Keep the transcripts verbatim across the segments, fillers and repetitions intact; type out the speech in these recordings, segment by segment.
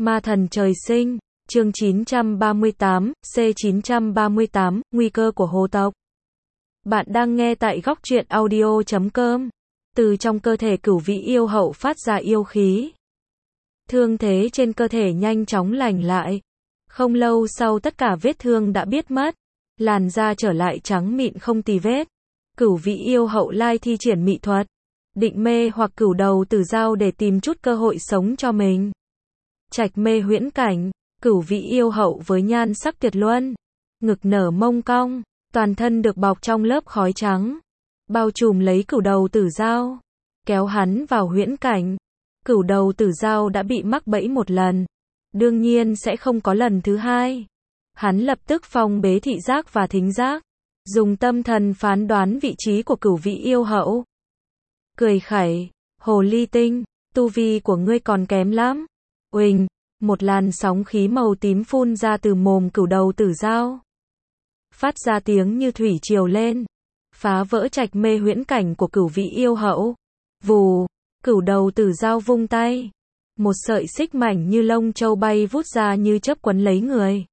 Ma thần trời sinh, chương chín trăm ba mươi tám, C chín trăm ba mươi tám, nguy cơ của hồ tộc. Bạn đang nghe tại góc truyện audio chấm com. Từ trong cơ thể cửu vĩ yêu hậu phát ra yêu khí. Thương thế trên cơ thể nhanh chóng lành lại. Không lâu sau tất cả vết thương đã biết mất. Làn da trở lại trắng mịn không tì vết. Cửu vĩ yêu hậu lai thi triển mị thuật. Định mê hoặc cửu đầu tử dao để tìm chút cơ hội sống cho mình. Trạch mê huyễn cảnh, cửu vĩ yêu hậu với nhan sắc tuyệt luân. Ngực nở mông cong, toàn thân được bọc trong lớp khói trắng. Bao trùm lấy cửu đầu tử dao. Kéo hắn vào huyễn cảnh. Cửu đầu tử dao đã bị mắc bẫy một lần. Đương nhiên sẽ không có lần thứ hai. Hắn lập tức phong bế thị giác và thính giác. Dùng tâm thần phán đoán vị trí của cửu vĩ yêu hậu. Cười khẩy, hồ ly tinh, tu vi của ngươi còn kém lắm. Uỳnh, một làn sóng khí màu tím phun ra từ mồm cửu đầu tử dao. Phát ra tiếng như thủy triều lên. Phá vỡ trạch mê huyễn cảnh của cửu vĩ yêu hậu. Vù, cửu đầu tử dao vung tay. Một sợi xích mảnh như lông châu bay vút ra như chớp quấn lấy người.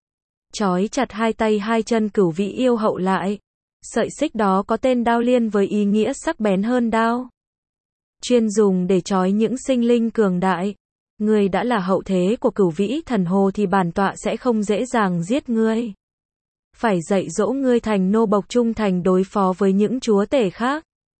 Trói chặt hai tay hai chân cửu vĩ yêu hậu lại. Sợi xích đó có tên đao liên với ý nghĩa sắc bén hơn đao. Chuyên dùng để trói những sinh linh cường đại. Ngươi đã là hậu thế của cửu vĩ thần hồ thì bản tọa sẽ không dễ dàng giết ngươi. Phải dạy dỗ ngươi thành nô bộc trung thành đối phó với những chúa tể khác.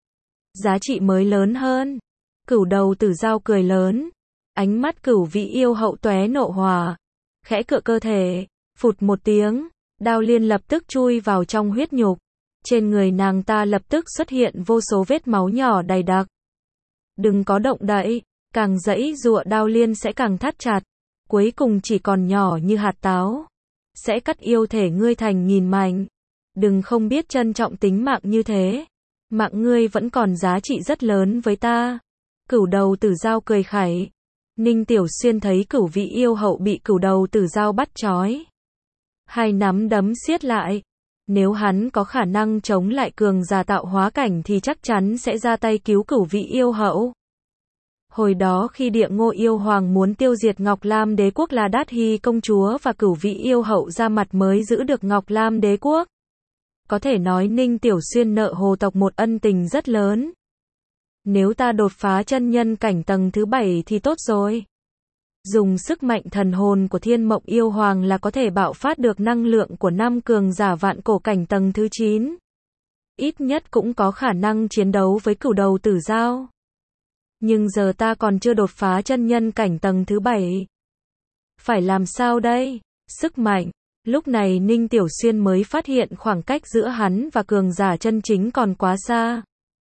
Giá trị mới lớn hơn. Cửu đầu tử dao cười lớn. Ánh mắt cửu vĩ yêu hậu tóe nộ hỏa. Khẽ cựa cơ thể. Phụt một tiếng. Đao liên lập tức chui vào trong huyết nhục. Trên người nàng ta lập tức xuất hiện vô số vết máu nhỏ đầy đặc. Đừng có động đậy. Càng giãy giụa đao liên sẽ càng thắt chặt. Cuối cùng chỉ còn nhỏ như hạt táo. Sẽ cắt yêu thể ngươi thành nghìn mảnh. Đừng không biết trân trọng tính mạng như thế. Mạng ngươi vẫn còn giá trị rất lớn với ta. Cửu đầu tử dao cười khẩy. Ninh Tiểu Xuyên thấy cửu vĩ yêu hậu bị cửu đầu tử dao bắt trói. Hai nắm đấm siết lại. Nếu hắn có khả năng chống lại cường giả tạo hóa cảnh thì chắc chắn sẽ ra tay cứu cửu vĩ yêu hậu. Hồi đó khi Địa Ngô yêu hoàng muốn tiêu diệt Ngọc Lam đế quốc là Đát Hy công chúa và cửu vĩ yêu hậu ra mặt mới giữ được Ngọc Lam đế quốc. Có thể nói Ninh Tiểu Xuyên nợ hồ tộc một ân tình rất lớn. Nếu ta đột phá chân nhân cảnh tầng thứ bảy thì tốt rồi. Dùng sức mạnh thần hồn của Thiên Mộng yêu hoàng là có thể bạo phát được năng lượng của năm cường giả vạn cổ cảnh tầng thứ chín. Ít nhất cũng có khả năng chiến đấu với cửu đầu tử dao. Nhưng giờ ta còn chưa đột phá chân nhân cảnh tầng thứ bảy. Phải làm sao đây? Sức mạnh. Lúc này Ninh Tiểu Xuyên mới phát hiện khoảng cách giữa hắn và cường giả chân chính còn quá xa.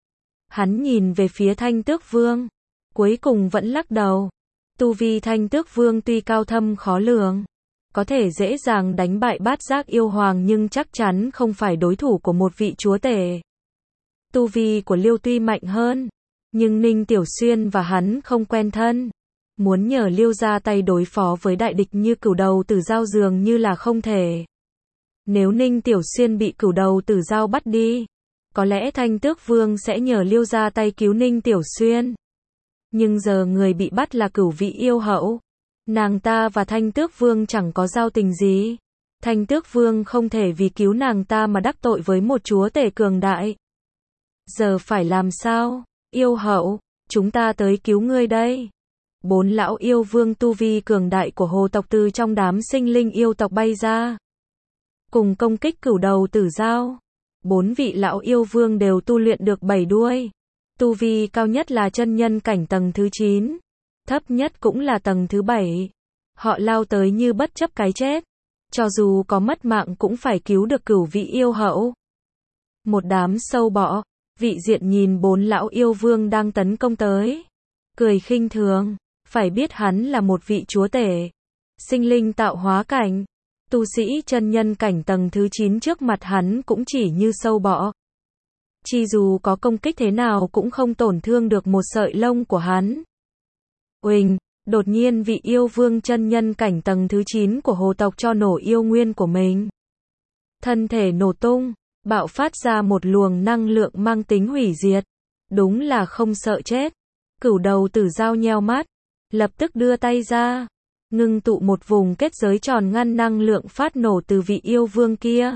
Hắn nhìn về phía Thanh Tước Vương. Cuối cùng vẫn lắc đầu. Tu vi Thanh Tước Vương tuy cao thâm khó lường. Có thể dễ dàng đánh bại Bát Giác yêu hoàng nhưng chắc chắn không phải đối thủ của một vị chúa tể. Tu vi của Liêu tuy mạnh hơn. Nhưng Ninh Tiểu Xuyên và hắn không quen thân. Muốn nhờ Liêu ra tay đối phó với đại địch như cửu đầu tử dao dường như là không thể. Nếu Ninh Tiểu Xuyên bị cửu đầu tử dao bắt đi, có lẽ Thanh Tước Vương sẽ nhờ Liêu ra tay cứu Ninh Tiểu Xuyên. Nhưng giờ người bị bắt là cửu vĩ yêu hậu. Nàng ta và Thanh Tước Vương chẳng có giao tình gì. Thanh Tước Vương không thể vì cứu nàng ta mà đắc tội với một chúa tể cường đại. Giờ phải làm sao? Yêu hậu, chúng ta tới cứu ngươi đây. Bốn lão yêu vương tu vi cường đại của hồ tộc từ trong đám sinh linh yêu tộc bay ra. Cùng công kích cửu đầu tử dao. Bốn vị lão yêu vương đều tu luyện được bảy đuôi. Tu vi cao nhất là chân nhân cảnh tầng thứ chín. Thấp nhất cũng là tầng thứ bảy. Họ lao tới như bất chấp cái chết. Cho dù có mất mạng cũng phải cứu được cửu vị yêu hậu. Một đám sâu bọ. Vị diện nhìn bốn lão yêu vương đang tấn công tới. Cười khinh thường. Phải biết hắn là một vị chúa tể. Sinh linh tạo hóa cảnh. Tu sĩ chân nhân cảnh tầng thứ chín trước mặt hắn cũng chỉ như sâu bọ. Chi dù có công kích thế nào cũng không tổn thương được một sợi lông của hắn. Uỳnh, đột nhiên vị yêu vương chân nhân cảnh tầng thứ chín của hồ tộc cho nổ yêu nguyên của mình. Thân thể nổ tung. Bạo phát ra một luồng năng lượng mang tính hủy diệt. Đúng là không sợ chết. Cửu đầu tử dao nheo mắt. Lập tức đưa tay ra. ngưng tụ một vùng kết giới tròn ngăn năng lượng phát nổ từ vị yêu vương kia.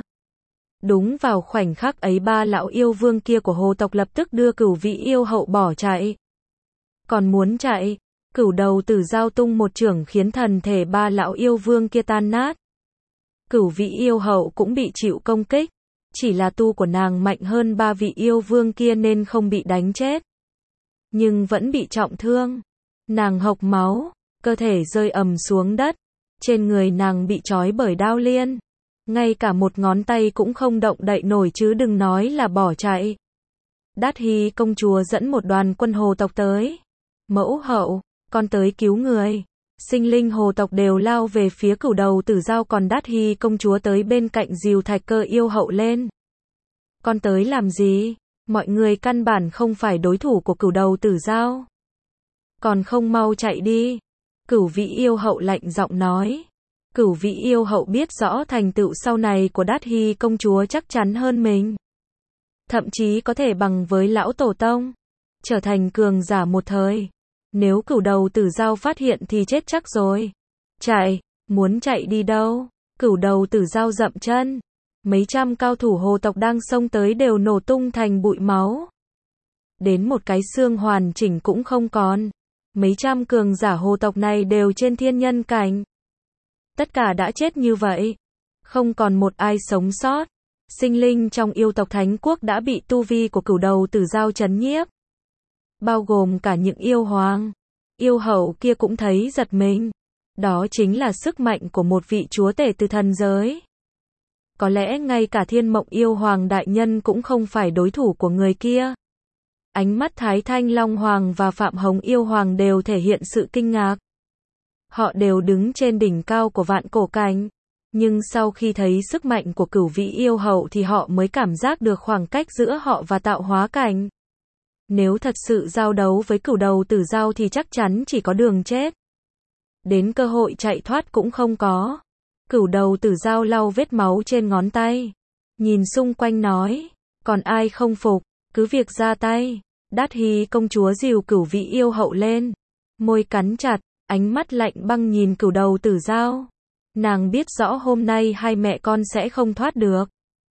Đúng vào khoảnh khắc ấy ba lão yêu vương kia của hồ tộc lập tức đưa cửu vị yêu hậu bỏ chạy. Còn muốn chạy, cửu đầu tử giao tung một chưởng khiến thần thể ba lão yêu vương kia tan nát. Cửu vị yêu hậu cũng bị chịu công kích, chỉ là tu của nàng mạnh hơn ba vị yêu vương kia nên không bị đánh chết. Nhưng vẫn bị trọng thương. Nàng hộc máu, cơ thể rơi ầm xuống đất. Trên người nàng bị trói bởi đao liên. Ngay cả một ngón tay cũng không động đậy nổi chứ đừng nói là bỏ chạy. Đát Hy công chúa dẫn một đoàn quân hồ tộc tới. Mẫu hậu, con tới cứu người. Sinh linh hồ tộc đều lao về phía cửu đầu tử giao, còn Đát Hy công chúa tới bên cạnh dìu Thạch Cơ yêu hậu lên. Con tới làm gì? Mọi người căn bản không phải đối thủ của cửu đầu tử giao. Còn không mau chạy đi. Cửu vị yêu hậu lạnh giọng nói. Cửu vị yêu hậu biết rõ thành tựu sau này của Đát Hy công chúa chắc chắn hơn mình. Thậm chí có thể bằng với lão tổ tông. Trở thành cường giả một thời. Nếu cửu đầu tử giao phát hiện thì chết chắc rồi. Chạy, muốn chạy đi đâu? Cửu đầu tử giao dậm chân. Mấy trăm cao thủ hồ tộc đang xông tới đều nổ tung thành bụi máu. Đến một cái xương hoàn chỉnh cũng không còn. Mấy trăm cường giả hồ tộc này đều trên thiên nhân cảnh. Tất cả đã chết như vậy. Không còn một ai sống sót. Sinh linh trong yêu tộc Thánh Quốc đã bị tu vi của cửu đầu tử giao trấn nhiếp. Bao gồm cả những yêu hoàng. Yêu hậu kia cũng thấy giật mình. Đó chính là sức mạnh của một vị chúa tể từ thần giới. Có lẽ ngay cả Thiên Mộng yêu hoàng đại nhân cũng không phải đối thủ của người kia. Ánh mắt Thái Thanh Long hoàng và Phạm Hồng yêu hoàng đều thể hiện sự kinh ngạc. Họ đều đứng trên đỉnh cao của vạn cổ cảnh. Nhưng sau khi thấy sức mạnh của cửu vị yêu hậu thì họ mới cảm giác được khoảng cách giữa họ và tạo hóa cảnh. Nếu thật sự giao đấu với cửu đầu tử giao thì chắc chắn chỉ có đường chết. Đến cơ hội chạy thoát cũng không có. Cửu đầu tử giao lau vết máu trên ngón tay. Nhìn xung quanh nói. Còn ai không phục, cứ việc ra tay. Đát Hy công chúa dìu cửu vị yêu hậu lên. Môi cắn chặt, ánh mắt lạnh băng nhìn cửu đầu tử giao. Nàng biết rõ hôm nay hai mẹ con sẽ không thoát được.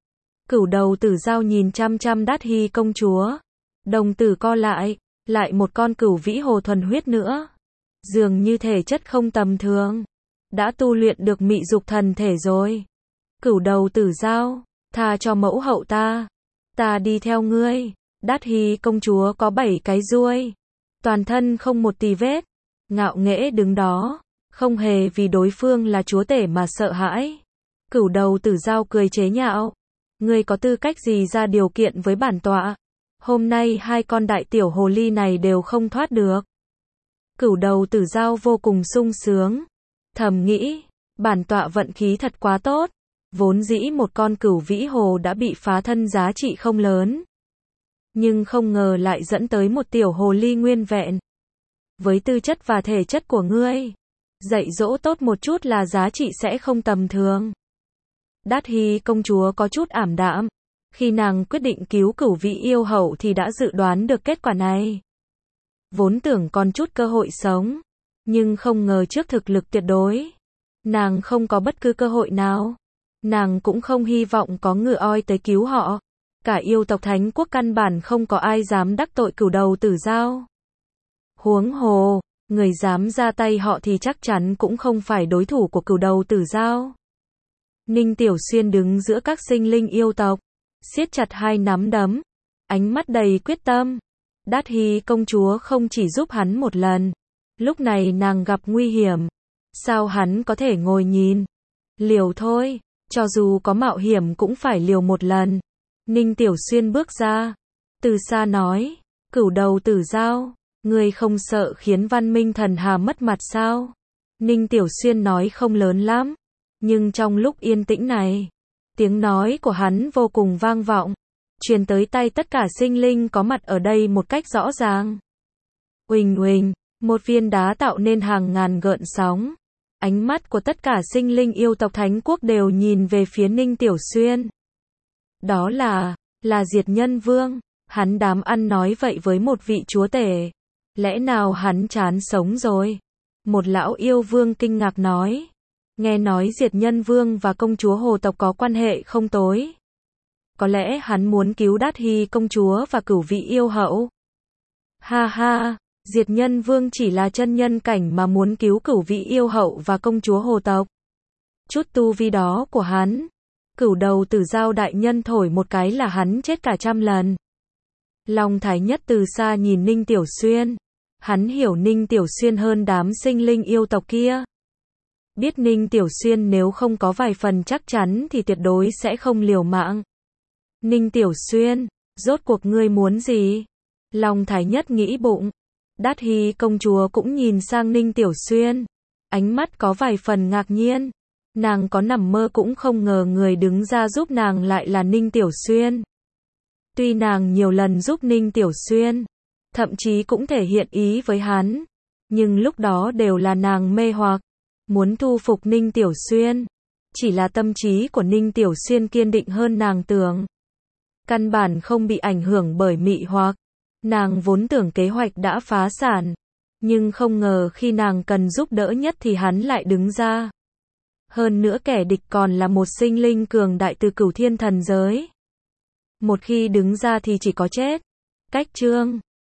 Cửu đầu tử giao nhìn chăm chăm Đát Hy công chúa. Đồng tử co lại, lại một con cửu vĩ hồ thuần huyết nữa. Dường như thể chất không tầm thường. Đã tu luyện được mị dục thần thể rồi. Cửu đầu tử giao, tha cho mẫu hậu ta. Ta đi theo ngươi. Đát Hy công chúa có bảy cái ruôi. Toàn thân không một tì vết. Ngạo nghễ đứng đó. Không hề vì đối phương là chúa tể mà sợ hãi. Cửu đầu tử giao cười chế nhạo. Ngươi có tư cách gì ra điều kiện với bản tọa? Hôm nay hai con đại tiểu hồ ly này đều không thoát được. Cửu đầu tử giao vô cùng sung sướng. Thầm nghĩ, bản tọa vận khí thật quá tốt. Vốn dĩ một con cửu vĩ hồ đã bị phá thân giá trị không lớn. Nhưng không ngờ lại dẫn tới một tiểu hồ ly nguyên vẹn. Với tư chất và thể chất của ngươi, dạy dỗ tốt một chút là giá trị sẽ không tầm thường. Đát Hy công chúa có chút ảm đạm. Khi nàng quyết định cứu cửu vị yêu hậu thì đã dự đoán được kết quả này. Vốn tưởng còn chút cơ hội sống. Nhưng không ngờ trước thực lực tuyệt đối. Nàng không có bất cứ cơ hội nào. Nàng cũng không hy vọng có ngựa oi tới cứu họ. Cả yêu tộc Thánh Quốc căn bản không có ai dám đắc tội cửu đầu tử giao. Huống hồ, người dám ra tay họ thì chắc chắn cũng không phải đối thủ của cửu đầu tử giao. Ninh Tiểu Xuyên đứng giữa các sinh linh yêu tộc. Siết chặt hai nắm đấm. Ánh mắt đầy quyết tâm. Đát Hy công chúa không chỉ giúp hắn một lần. Lúc này nàng gặp nguy hiểm. Sao hắn có thể ngồi nhìn? Liều thôi. Cho dù có mạo hiểm cũng phải liều một lần. Ninh Tiểu Xuyên bước ra. Từ xa nói. Cửu đầu tử giao. Ngươi không sợ khiến văn minh thần hà mất mặt sao? Ninh Tiểu Xuyên nói không lớn lắm. Nhưng trong lúc yên tĩnh này, tiếng nói của hắn vô cùng vang vọng. Truyền tới tay tất cả sinh linh có mặt ở đây một cách rõ ràng. Uỳnh uỳnh, một viên đá tạo nên hàng ngàn gợn sóng. Ánh mắt của tất cả sinh linh yêu tộc Thánh Quốc đều nhìn về phía Ninh Tiểu Xuyên. Đó là, là Diệt Nhân Vương. Hắn dám ăn nói vậy với một vị chúa tể. Lẽ nào hắn chán sống rồi? Một lão yêu vương kinh ngạc nói. Nghe nói Diệt Nhân Vương và công chúa Hồ tộc có quan hệ không tối. Có lẽ hắn muốn cứu Đát Hy công chúa và Cửu Vị yêu hậu. Ha ha, Diệt Nhân Vương chỉ là chân nhân cảnh mà muốn cứu Cửu Vị yêu hậu và công chúa Hồ tộc. Chút tu vi đó của hắn, Cửu Đầu Tử Giao đại nhân thổi một cái là hắn chết cả trăm lần. Long Thái Nhất từ xa nhìn Ninh Tiểu Xuyên. Hắn hiểu Ninh Tiểu Xuyên hơn đám sinh linh yêu tộc kia. Biết Ninh Tiểu Xuyên nếu không có vài phần chắc chắn thì tuyệt đối sẽ không liều mạng. Ninh Tiểu Xuyên, rốt cuộc ngươi muốn gì? Long Thái Nhất nghĩ bụng. Đát Hy công chúa cũng nhìn sang Ninh Tiểu Xuyên. Ánh mắt có vài phần ngạc nhiên. Nàng có nằm mơ cũng không ngờ người đứng ra giúp nàng lại là Ninh Tiểu Xuyên. Tuy nàng nhiều lần giúp Ninh Tiểu Xuyên, thậm chí cũng thể hiện ý với hắn, nhưng lúc đó đều là nàng mê hoặc, muốn thu phục Ninh Tiểu Xuyên. Chỉ là tâm trí của Ninh Tiểu Xuyên kiên định hơn nàng tưởng. Căn bản không bị ảnh hưởng bởi mị hoặc. Nàng vốn tưởng kế hoạch đã phá sản, nhưng không ngờ khi nàng cần giúp đỡ nhất thì hắn lại đứng ra. Hơn nữa kẻ địch còn là một sinh linh cường đại từ Cửu Thiên thần giới. Một khi đứng ra thì chỉ có chết. Cách chương